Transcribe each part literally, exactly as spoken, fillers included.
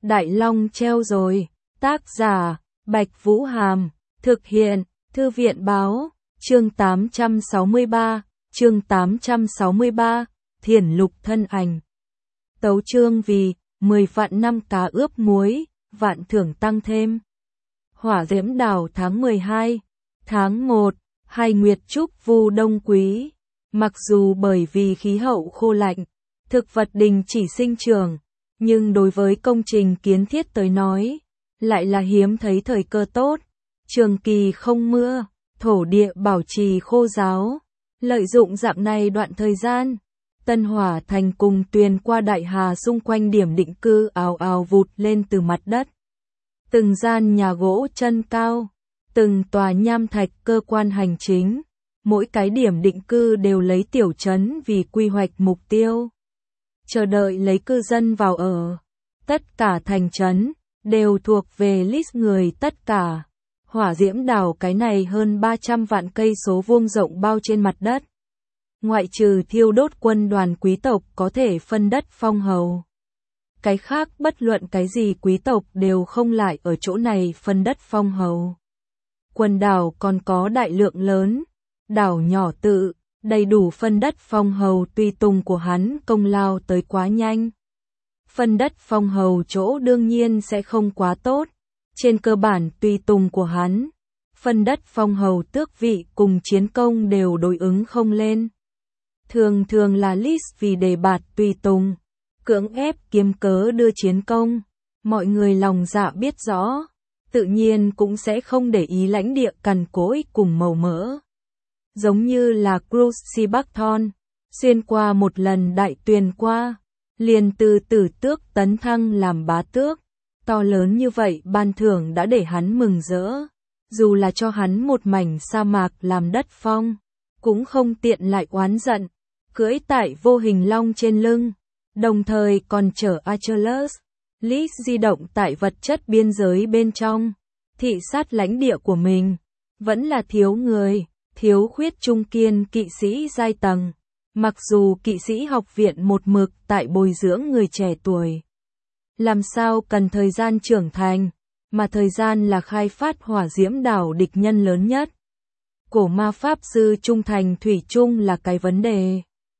Đại Long treo rồi. Tác giả, Bạch Vũ Hàm. Thực hiện, Thư viện Báo. Chương tám trăm sáu mươi ba. Chương tám trăm sáu mươi ba. Thiển lục thân ảnh. Tấu chương vì, mười vạn năm cá ướp muối, vạn thưởng tăng thêm. Hỏa diễm đảo tháng mười hai. Tháng một, hai nguyệt trúc vu đông quý. Mặc dù bởi vì khí hậu khô lạnh, thực vật đình chỉ sinh trưởng, nhưng đối với công trình kiến thiết tới nói, lại là hiếm thấy thời cơ tốt. Trường kỳ không mưa, thổ địa bảo trì khô ráo. Lợi dụng dạng này đoạn thời gian, Tân Hỏa Thành cùng Tuyền qua Đại Hà xung quanh điểm định cư ào ào vụt lên từ mặt đất. Từng gian nhà gỗ chân cao, từng tòa nham thạch cơ quan hành chính, mỗi cái điểm định cư đều lấy tiểu trấn vì quy hoạch mục tiêu, chờ đợi lấy cư dân vào ở. Tất cả thành trấn đều thuộc về list người tất cả. Hỏa diễm đảo cái này hơn ba trăm vạn cây số vuông rộng bao trên mặt đất. Ngoại trừ thiêu đốt quân đoàn quý tộc có thể phân đất phong hầu. Cái khác bất luận cái gì quý tộc đều không lại ở chỗ này phân đất phong hầu. Quần đảo còn có đại lượng lớn, đảo nhỏ tự, đầy đủ phân đất phong hầu tùy tùng của hắn công lao tới quá nhanh. Phân đất phong hầu chỗ đương nhiên sẽ không quá tốt. Trên cơ bản tùy tùng của hắn, phân đất phong hầu tước vị cùng chiến công đều đối ứng không lên. Thường thường là list vì đề bạt tùy tùng, cưỡng ép kiếm cớ đưa chiến công. Mọi người lòng dạ biết rõ, tự nhiên cũng sẽ không để ý lãnh địa cằn cỗi cùng màu mỡ. Giống như là Cruci Bắc Thon, xuyên qua một lần đại tuyền qua, liền từ tử tước tấn thăng làm bá tước. To lớn như vậy ban thưởng đã để hắn mừng rỡ, dù là cho hắn một mảnh sa mạc làm đất phong, cũng không tiện lại oán giận, cưỡi tại vô hình long trên lưng, đồng thời còn chở Achilles, Lys di động tại vật chất biên giới bên trong, thị sát lãnh địa của mình, vẫn là thiếu người, thiếu khuyết trung kiên kỵ sĩ giai tầng, mặc dù kỵ sĩ học viện một mực tại bồi dưỡng người trẻ tuổi. Làm sao cần thời gian trưởng thành, mà thời gian là khai phát hỏa diễm đảo địch nhân lớn nhất. Cổ ma pháp sư trung thành thủy chung là cái vấn đề.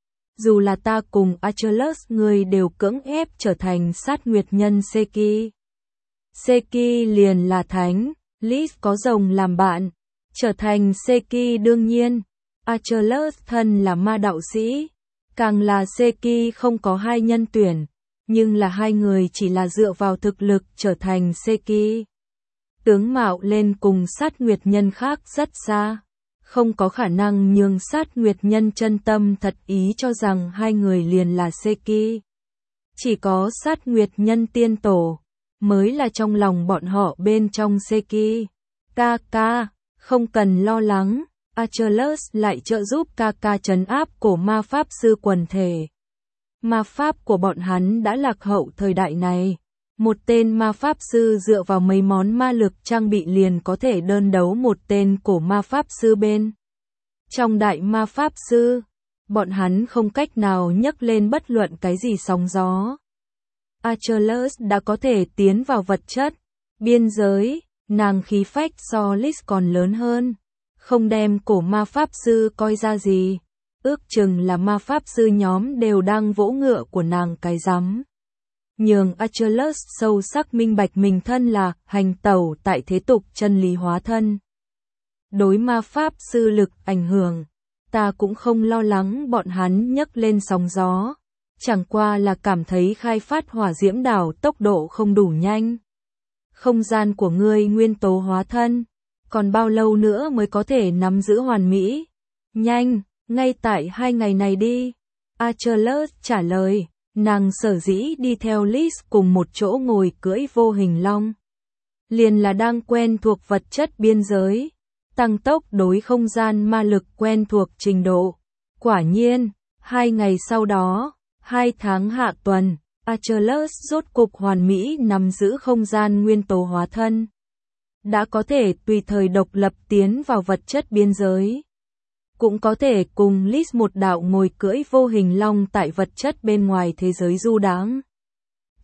Dù là ta cùng Achilles người đều cưỡng ép trở thành sát nguyệt nhân Seki. Seki liền là thánh, Lys có rồng làm bạn, trở thành Seki đương nhiên. Achilles thân là ma đạo sĩ, càng là Seki không có hai nhân tuyển. Nhưng là hai người chỉ là dựa vào thực lực trở thành Seki. Tướng mạo lên cùng sát nguyệt nhân khác rất xa. Không có khả năng nhường sát nguyệt nhân chân tâm thật ý cho rằng hai người liền là Seki. Chỉ có sát nguyệt nhân tiên tổ, mới là trong lòng bọn họ bên trong Seki. Kaka, không cần lo lắng, Achilles lại trợ giúp Kaka trấn áp cổ ma pháp sư quần thể. Ma pháp của bọn hắn đã lạc hậu thời đại này. Một tên ma pháp sư dựa vào mấy món ma lực trang bị liền có thể đơn đấu một tên cổ ma pháp sư bên. Trong đại ma pháp sư, bọn hắn không cách nào nhấc lên bất luận cái gì sóng gió. Achilles đã có thể tiến vào vật chất, biên giới, nàng khí phách so Lys còn lớn hơn. Không đem cổ ma pháp sư coi ra gì. Ước chừng là ma pháp sư nhóm đều đang vỗ ngựa của nàng cái rắm. Nhường Achilles sâu sắc minh bạch mình thân là hành tẩu tại thế tục chân lý hóa thân. Đối ma pháp sư lực ảnh hưởng, ta cũng không lo lắng bọn hắn nhấc lên sóng gió. Chẳng qua là cảm thấy khai phát hỏa diễm đảo tốc độ không đủ nhanh. Không gian của ngươi nguyên tố hóa thân, còn bao lâu nữa mới có thể nắm giữ hoàn mỹ? Nhanh! Ngay tại hai ngày này đi. Achilles trả lời, nàng sở dĩ đi theo Lys cùng một chỗ ngồi cưỡi vô hình long. Liền là đang quen thuộc vật chất biên giới, tăng tốc đối không gian ma lực quen thuộc trình độ. Quả nhiên, hai ngày sau đó, hai tháng hạ tuần, Achilles rốt cục hoàn mỹ nắm giữ không gian nguyên tố hóa thân. Đã có thể tùy thời độc lập tiến vào vật chất biên giới. Cũng có thể cùng Lys một đạo ngồi cưỡi vô hình long tại vật chất bên ngoài thế giới du đãng.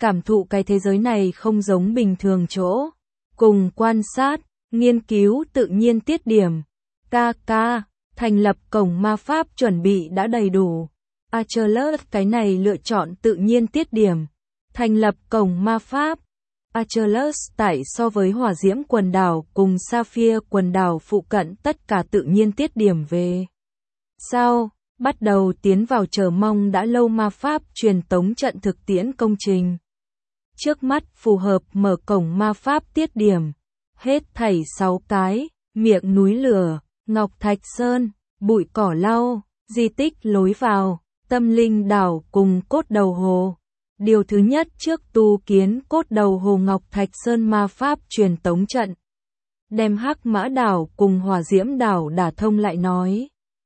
cảm thụ cái thế giới này không giống bình thường chỗ. Cùng quan sát, nghiên cứu tự nhiên tiết điểm. Ca ca, thành lập cổng ma pháp chuẩn bị đã đầy đủ. Achilles cái này lựa chọn tự nhiên tiết điểm. Thành lập cổng ma pháp. Achilles tại so với hỏa diễm quần đảo cùng Sapphire quần đảo phụ cận tất cả tự nhiên tiết điểm về. Sau, bắt đầu tiến vào chờ mong đã lâu ma pháp truyền tống trận thực tiễn công trình. Trước mắt phù hợp mở cổng ma pháp tiết điểm. Hết thảy sáu cái, miệng núi lửa, Ngọc Thạch Sơn, bụi cỏ lau, di tích lối vào, tâm linh đảo cùng cốt đầu hồ. Điều thứ nhất trước tu kiến cốt đầu hồ Ngọc Thạch Sơn ma pháp truyền tống trận. Đem Hắc Mã đảo cùng Hỏa Diễm đảo đả thông lại nói.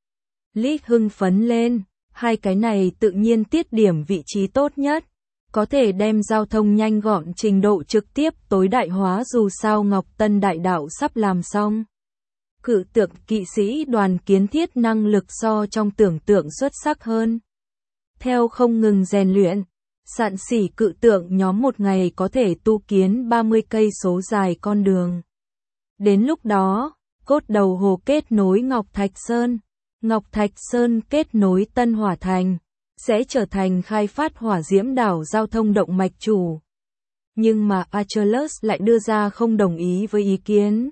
Lý hưng phấn lên, hai cái này tự nhiên tiết điểm vị trí tốt nhất. Có thể đem giao thông nhanh gọn trình độ trực tiếp tối đại hóa dù sao Ngọc Tân đại đạo sắp làm xong. Cự tượng kỵ sĩ đoàn kiến thiết năng lực so trong tưởng tượng xuất sắc hơn. Theo không ngừng rèn luyện, sạn sỉ cự tượng nhóm một ngày có thể tu kiến ba mươi cây số dài con đường. Đến lúc đó, cốt đầu hồ kết nối Ngọc Thạch Sơn, Ngọc Thạch Sơn kết nối Tân Hỏa Thành, sẽ trở thành khai phát hỏa diễm đảo giao thông động mạch chủ. Nhưng mà Achilles lại đưa ra không đồng ý với ý kiến.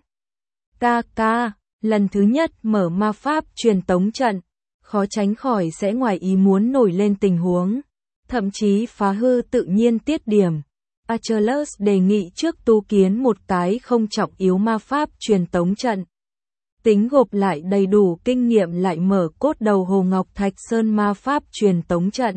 Ca ca, lần thứ nhất mở ma pháp truyền tống trận, khó tránh khỏi sẽ ngoài ý muốn nổi lên tình huống, thậm chí phá hư tự nhiên tiết điểm. Achilles đề nghị trước tu kiến một cái không trọng yếu ma pháp truyền tống trận. Tính gộp lại đầy đủ kinh nghiệm lại mở cốt đầu hồ Ngọc Thạch Sơn ma pháp truyền tống trận.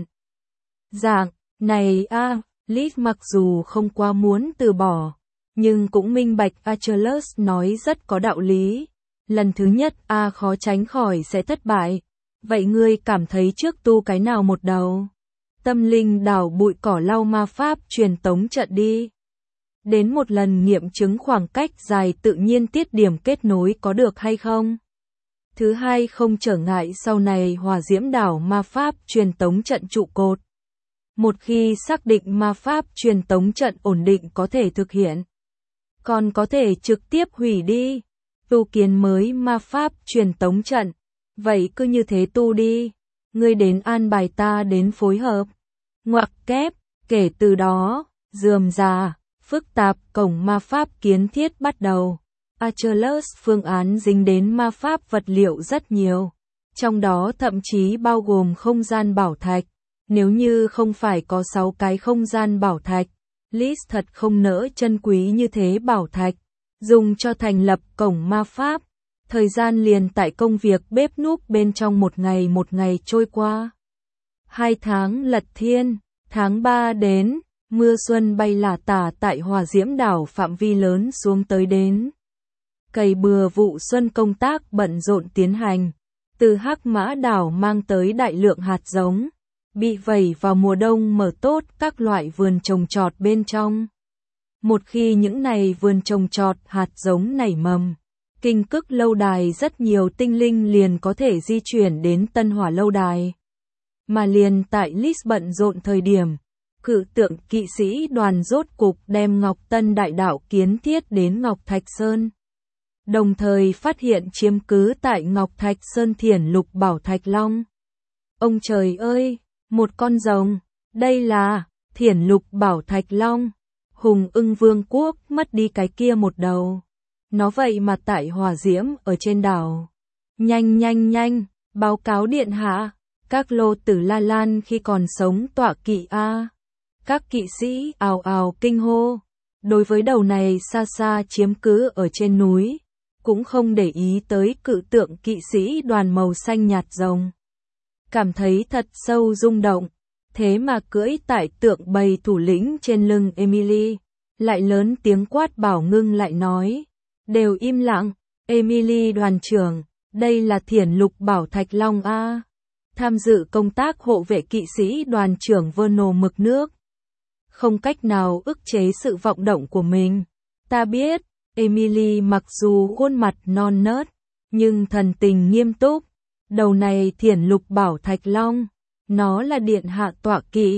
Dạng, này a, à, Liz mặc dù không quá muốn từ bỏ, nhưng cũng minh bạch Achilles nói rất có đạo lý. Lần thứ nhất a à, khó tránh khỏi sẽ thất bại. Vậy ngươi cảm thấy trước tu cái nào một đầu? Tâm linh đảo bụi cỏ lau ma pháp truyền tống trận đi. Đến một lần nghiệm chứng khoảng cách dài tự nhiên tiết điểm kết nối có được hay không. Thứ hai không trở ngại sau này hỏa diễm đảo ma pháp truyền tống trận trụ cột. Một khi xác định ma pháp truyền tống trận ổn định có thể thực hiện. Còn có thể trực tiếp hủy đi. Tu kiến mới ma pháp truyền tống trận. Vậy cứ như thế tu đi. Ngươi đến an bài ta đến phối hợp. Ngoặc kép, kể từ đó, rườm rà, phức tạp cổng ma pháp kiến thiết bắt đầu. Achilles phương án dính đến ma pháp vật liệu rất nhiều. Trong đó thậm chí bao gồm không gian bảo thạch. Nếu như không phải có sáu cái không gian bảo thạch, Liz thật không nỡ chân quý như thế bảo thạch. Dùng cho thành lập cổng ma pháp. Thời gian liền tại công việc bếp núc bên trong một ngày một ngày trôi qua. Hai tháng lật thiên, tháng ba đến, mưa xuân bay lả tả tại hỏa diễm đảo phạm vi lớn xuống tới đến. Cày bừa vụ xuân công tác bận rộn tiến hành, từ Hắc Mã đảo mang tới đại lượng hạt giống, bị vẩy vào mùa đông mở tốt các loại vườn trồng trọt bên trong. Một khi những này vườn trồng trọt hạt giống nảy mầm, Kinh Cức lâu đài rất nhiều tinh linh liền có thể di chuyển đến Tân Hỏa lâu đài. Mà liền tại Liz bận rộn thời điểm, cự tượng kỵ sĩ đoàn rốt cục đem Ngọc Tân đại đạo kiến thiết đến Ngọc Thạch Sơn. Đồng thời phát hiện chiếm cứ tại Ngọc Thạch Sơn Thiển Lục Bảo Thạch Long. Ông trời ơi, một con rồng, đây là Thiển Lục Bảo Thạch Long. Hùng Ưng Vương quốc mất đi cái kia một đầu. Nó vậy mà tại hỏa diễm ở trên đảo. Nhanh nhanh nhanh, báo cáo điện hạ. Các lô tử La Lan khi còn sống tọa kỵ a. Các kỵ sĩ ào ào kinh hô. Đối với đầu này xa xa chiếm cứ ở trên núi, cũng không để ý tới cự tượng kỵ sĩ đoàn màu xanh nhạt rồng. Cảm thấy thật sâu rung động, thế mà cưỡi tại tượng bầy thủ lĩnh trên lưng Emily, lại lớn tiếng quát bảo ngưng lại nói, đều im lặng, Emily đoàn trưởng, đây là Thiển Lục Bảo Thạch Long a. Tham dự công tác hộ vệ kỵ sĩ đoàn trưởng Vernal Mực Nước. Không cách nào ức chế sự vọng động của mình. Ta biết, Emily mặc dù khuôn mặt non nớt, nhưng thần tình nghiêm túc. Đầu này Thiển Lục Bảo Thạch Long, nó là điện hạ tọa kỵ.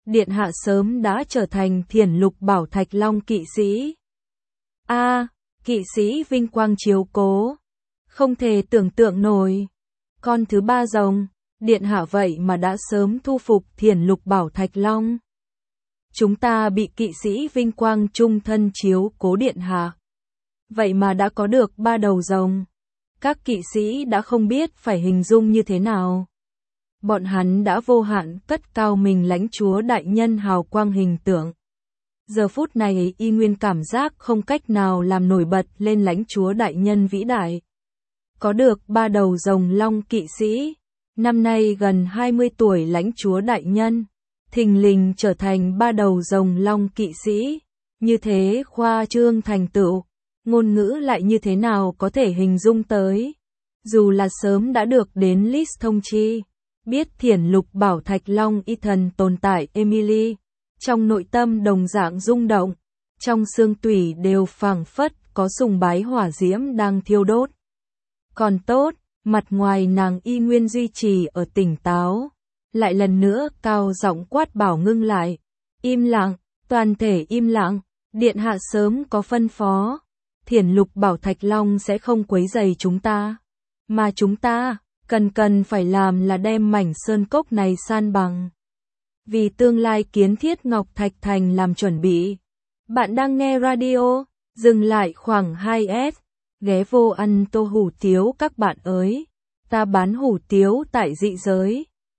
điện hạ sớm đã trở thành Thiển Lục Bảo Thạch Long kỵ sĩ. A, à, kỵ sĩ vinh quang chiếu cố. Không thể tưởng tượng nổi. Con thứ ba rồng, điện hạ vậy mà đã sớm thu phục Thiển Lục Bảo Thạch Long. Chúng ta bị kỵ sĩ vinh quang trung thân chiếu cố điện hạ. Vậy mà đã có được ba đầu rồng. Các kỵ sĩ đã không biết phải hình dung như thế nào. Bọn hắn đã vô hạn cất cao mình lãnh chúa đại nhân hào quang hình tượng. Giờ phút này y nguyên cảm giác không cách nào làm nổi bật lên lãnh chúa đại nhân vĩ đại. Có được ba đầu rồng long kỵ sĩ, năm nay gần hai mươi tuổi lãnh chúa đại nhân, thình lình trở thành ba đầu rồng long kỵ sĩ, như thế khoa trương thành tựu, ngôn ngữ lại như thế nào có thể hình dung tới. Dù là sớm đã được đến list thông chi, biết Thiển Lục Bảo Thạch Long y thần tồn tại Emily, trong nội tâm đồng dạng rung động, trong xương tủy đều phảng phất có sùng bái hỏa diễm đang thiêu đốt. Còn tốt, mặt ngoài nàng y nguyên duy trì ở tỉnh táo, lại lần nữa cao giọng quát bảo ngưng lại, im lặng, toàn thể im lặng, điện hạ sớm có phân phó, Thiển Lục Bảo Thạch Long sẽ không quấy rầy chúng ta, mà chúng ta cần cần phải làm là đem mảnh sơn cốc này san bằng. Vì tương lai kiến thiết Ngọc Thạch Thành làm chuẩn bị. Bạn đang nghe radio, dừng lại khoảng hai S, ghé vô ăn tô hủ tiếu các bạn ơi. Ta bán hủ tiếu tại dị giới.